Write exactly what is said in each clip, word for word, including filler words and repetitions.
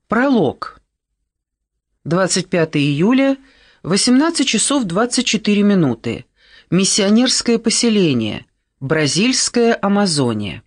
Пролог. двадцать пятого июля, восемнадцать часов двадцать четыре минуты. Миссионерское поселение. Бразильская Амазония.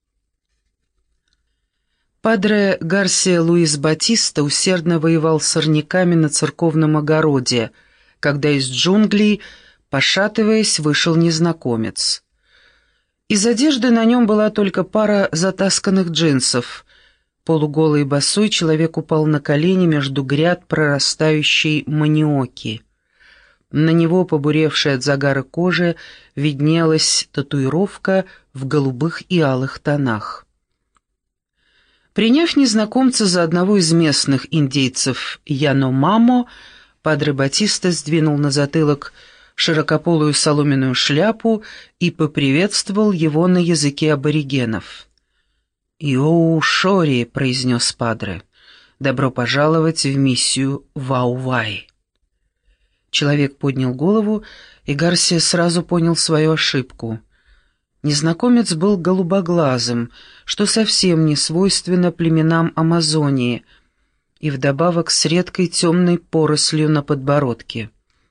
Падре Гарсия Луис Батиста усердно воевал с сорняками на церковном огороде, когда из джунглей, пошатываясь, вышел незнакомец. Из одежды на нем была только пара затасканных джинсов. Полуголый босой человек упал на колени между гряд прорастающей маниоки. На него, побуревшей от загара кожи, виднелась татуировка в голубых и алых тонах. Приняв незнакомца за одного из местных индейцев Яномамо, падре Батиста сдвинул на затылок широкополую соломенную шляпу и поприветствовал его на языке аборигенов. «Иоу Шори», — произнес падре, — «добро пожаловать в миссию Вау-Вай». Человек поднял голову, и Гарсия сразу понял свою ошибку. Незнакомец был голубоглазым, что совсем не свойственно племенам Амазонии, и вдобавок с редкой темной порослью на подбородке.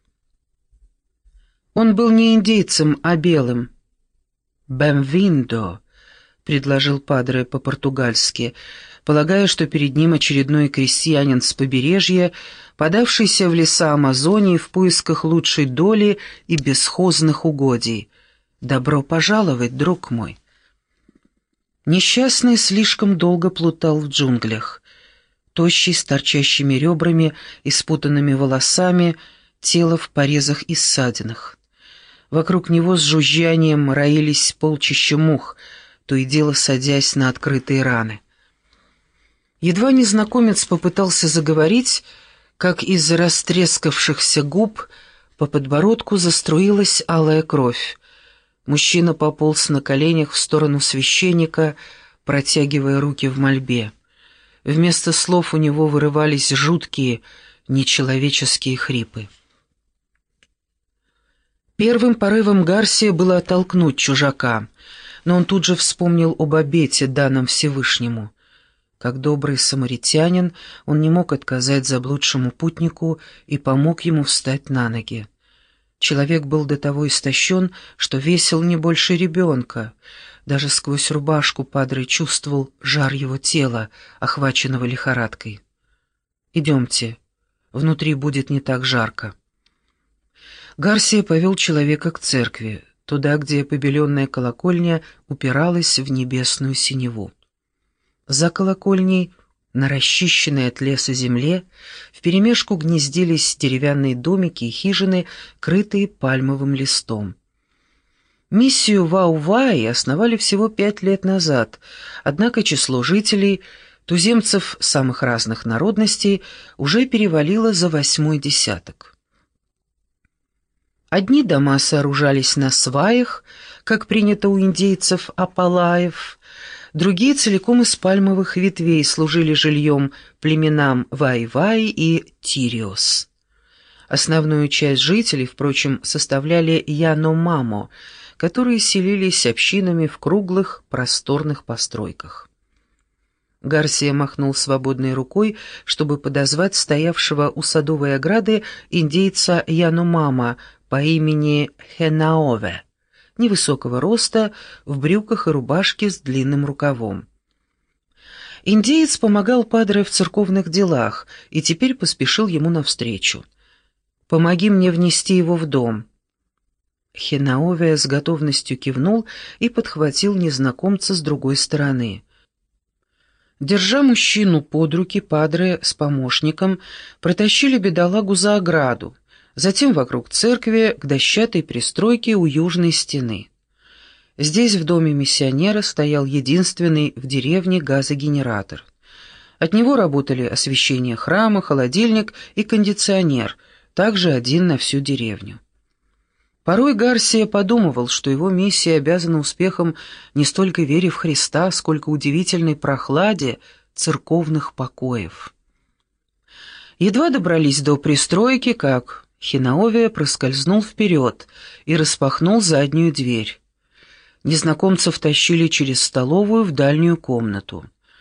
Он был не индейцем, а белым. «Бем-виндо», — предложил падре по-португальски, полагая, что перед ним очередной крестьянин с побережья, подавшийся в леса Амазонии в поисках лучшей доли и бесхозных угодий. «Добро пожаловать, друг мой». Несчастный слишком долго плутал в джунглях. Тощий, с торчащими ребрами и спутанными волосами, тело в порезах и ссадинах. Вокруг него с жужжанием роились полчища мух, то и дело садясь на открытые раны. Едва незнакомец попытался заговорить, как из растрескавшихся губ по подбородку заструилась алая кровь. Мужчина пополз на коленях в сторону священника, протягивая руки в мольбе. Вместо слов у него вырывались жуткие, нечеловеческие хрипы. Первым порывом Гарсия было оттолкнуть чужака, но он тут же вспомнил об обете, данном Всевышнему. Как добрый самаритянин, он не мог отказать заблудшему путнику и помог ему встать на ноги. Человек был до того истощен, что весил не больше ребенка. Даже сквозь рубашку падре чувствовал жар его тела, охваченного лихорадкой. «Идемте, внутри будет не так жарко». Гарсия повел человека к церкви, туда, где побеленная колокольня упиралась в небесную синеву. За колокольней, на расчищенной от леса земле, вперемешку гнездились деревянные домики и хижины, крытые пальмовым листом. Миссию Вау-Вай основали всего пять лет назад, однако число жителей, туземцев самых разных народностей, уже перевалило за восьмой десяток. Одни дома сооружались на сваях, как принято у индейцев Апалаев, другие целиком из пальмовых ветвей служили жильем племенам Вай-Вай и Тириос. Основную часть жителей, впрочем, составляли Яномамо, которые селились общинами в круглых, просторных постройках. Гарсия махнул свободной рукой, чтобы подозвать стоявшего у садовой ограды индейца Яномама по имени Хенаове, невысокого роста, в брюках и рубашке с длинным рукавом. Индеец помогал падре в церковных делах и теперь поспешил ему навстречу. «Помоги мне внести его в дом». Хенаове с готовностью кивнул и подхватил незнакомца с другой стороны. Держа мужчину под руки, падре с помощником протащили бедолагу за ограду, затем вокруг церкви к дощатой пристройке у южной стены. Здесь в доме миссионера стоял единственный в деревне газогенератор. От него работали освещение храма, холодильник и кондиционер, также один на всю деревню. Порой Гарсия подумывал, что его миссия обязана успехом не столько вере в Христа, сколько удивительной прохладе церковных покоев. Едва добрались до пристройки, как Хенаове проскользнул вперед и распахнул заднюю дверь. Незнакомцев тащили через столовую в дальнюю комнату.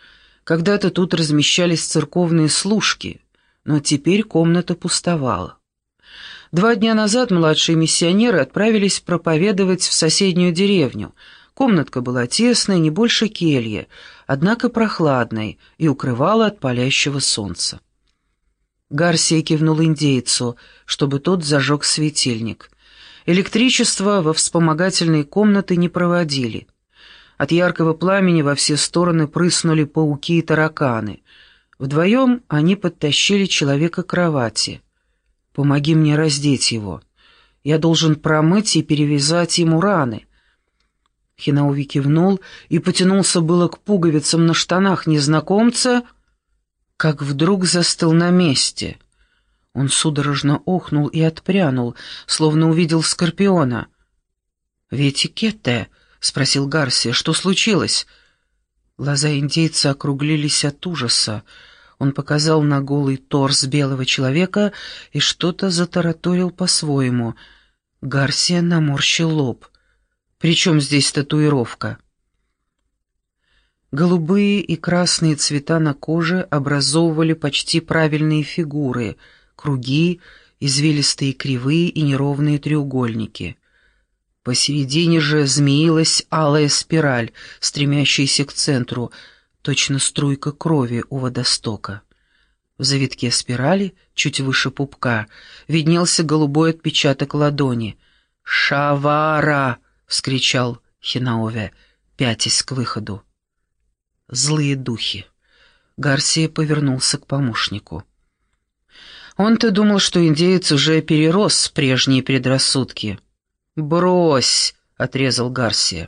Когда-то тут размещались церковные служки, но теперь комната пустовала. Два дня назад младшие миссионеры отправились проповедовать в соседнюю деревню. Комнатка была тесной, не больше кельи, однако прохладной и укрывала от палящего солнца. Гарсия кивнул индейцу, чтобы тот зажег светильник. Электричество во вспомогательные комнаты не проводили. От яркого пламени во все стороны прыснули пауки и тараканы. Вдвоем они подтащили человека к кровати. «Помоги мне раздеть его. Я должен промыть и перевязать ему раны». Хинауви кивнул и потянулся было к пуговицам на штанах незнакомца, как вдруг застыл на месте. Он судорожно охнул и отпрянул, словно увидел скорпиона. «Ветикетте?» — спросил Гарсия. «Что случилось?» Глаза индейца округлились от ужаса. Он показал на голый торс белого человека и что-то затараторил по-своему. Гарсия наморщил лоб. «При чем здесь татуировка?» Голубые и красные цвета на коже образовывали почти правильные фигуры, круги, извилистые кривые и неровные треугольники. Посередине же змеилась алая спираль, стремящаяся к центру, точно струйка крови у водостока. В завитке спирали, чуть выше пупка, виднелся голубой отпечаток ладони. «Шавара!» — вскричал Хинауви, пятясь к выходу. «Злые духи!» Гарсия повернулся к помощнику. Он-то думал, что индеец уже перерос прежние предрассудки. «Брось!» — отрезал Гарсия.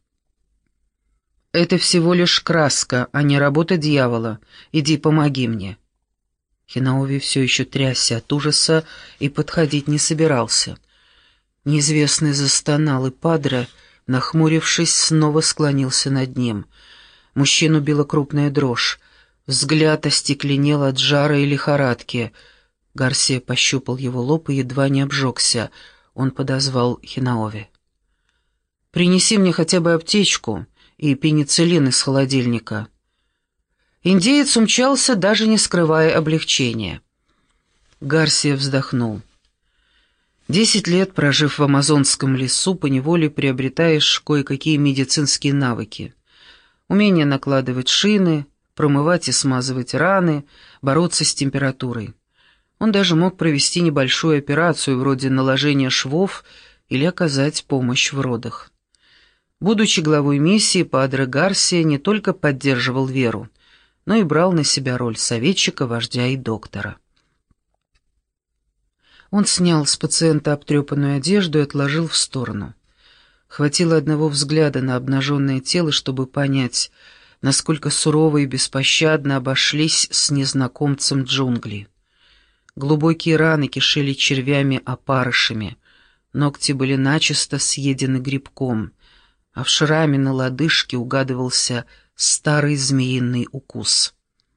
«Это всего лишь краска, а не работа дьявола. Иди, помоги мне». Хинауви все еще трясся от ужаса и подходить не собирался. Неизвестный застонал, и падре, нахмурившись, снова склонился над ним. Мужчину била крупная дрожь. Взгляд остекленел от жара и лихорадки. Гарсия пощупал его лоб и едва не обжегся. Он подозвал Хинауви. «Принеси мне хотя бы аптечку и пенициллин из холодильника». Индеец умчался, даже не скрывая облегчения. Гарсия вздохнул. Десять лет, прожив в амазонском лесу, поневоле приобретаешь кое-какие медицинские навыки. Умение накладывать шины, промывать и смазывать раны, бороться с температурой. Он даже мог провести небольшую операцию вроде наложения швов или оказать помощь в родах. Будучи главой миссии, падре Гарсия не только поддерживал веру, но и брал на себя роль советчика, вождя и доктора. Он снял с пациента обтрепанную одежду и отложил в сторону. Хватило одного взгляда на обнаженное тело, чтобы понять, насколько сурово и беспощадно обошлись с незнакомцем джунгли. Глубокие раны кишели червями-опарышами, ногти были начисто съедены грибком, а в шраме на лодыжке угадывался старый змеиный укус.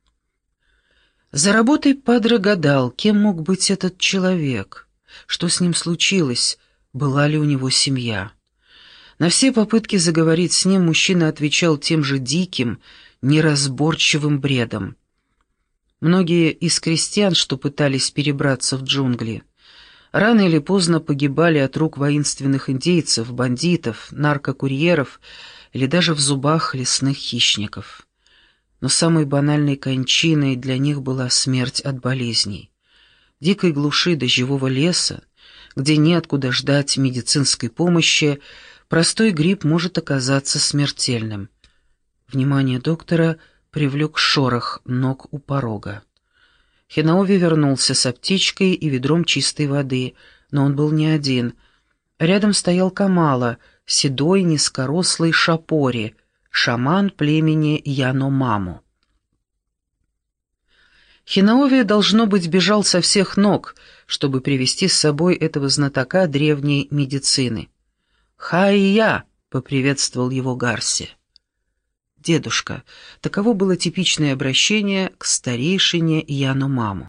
За работой падре гадал, кем мог быть этот человек, что с ним случилось, была ли у него семья. На все попытки заговорить с ним мужчина отвечал тем же диким, неразборчивым бредом. Многие из крестьян, что пытались перебраться в джунгли, рано или поздно погибали от рук воинственных индейцев, бандитов, наркокурьеров или даже в зубах лесных хищников. Но самой банальной кончиной для них была смерть от болезней. В дикой глуши дождевого леса, где неоткуда ждать медицинской помощи, простой грипп может оказаться смертельным. Внимание доктора привлек шорох ног у порога. Хинауви вернулся с аптечкой и ведром чистой воды, но он был не один. Рядом стоял Камала, седой, низкорослый шапори, шаман племени Яномаму. Хинауви, должно быть, бежал со всех ног, чтобы привести с собой этого знатока древней медицины. «Хай-я!» — поприветствовал его Гарсия. «Дедушка», таково было типичное обращение к старейшине Яномаму.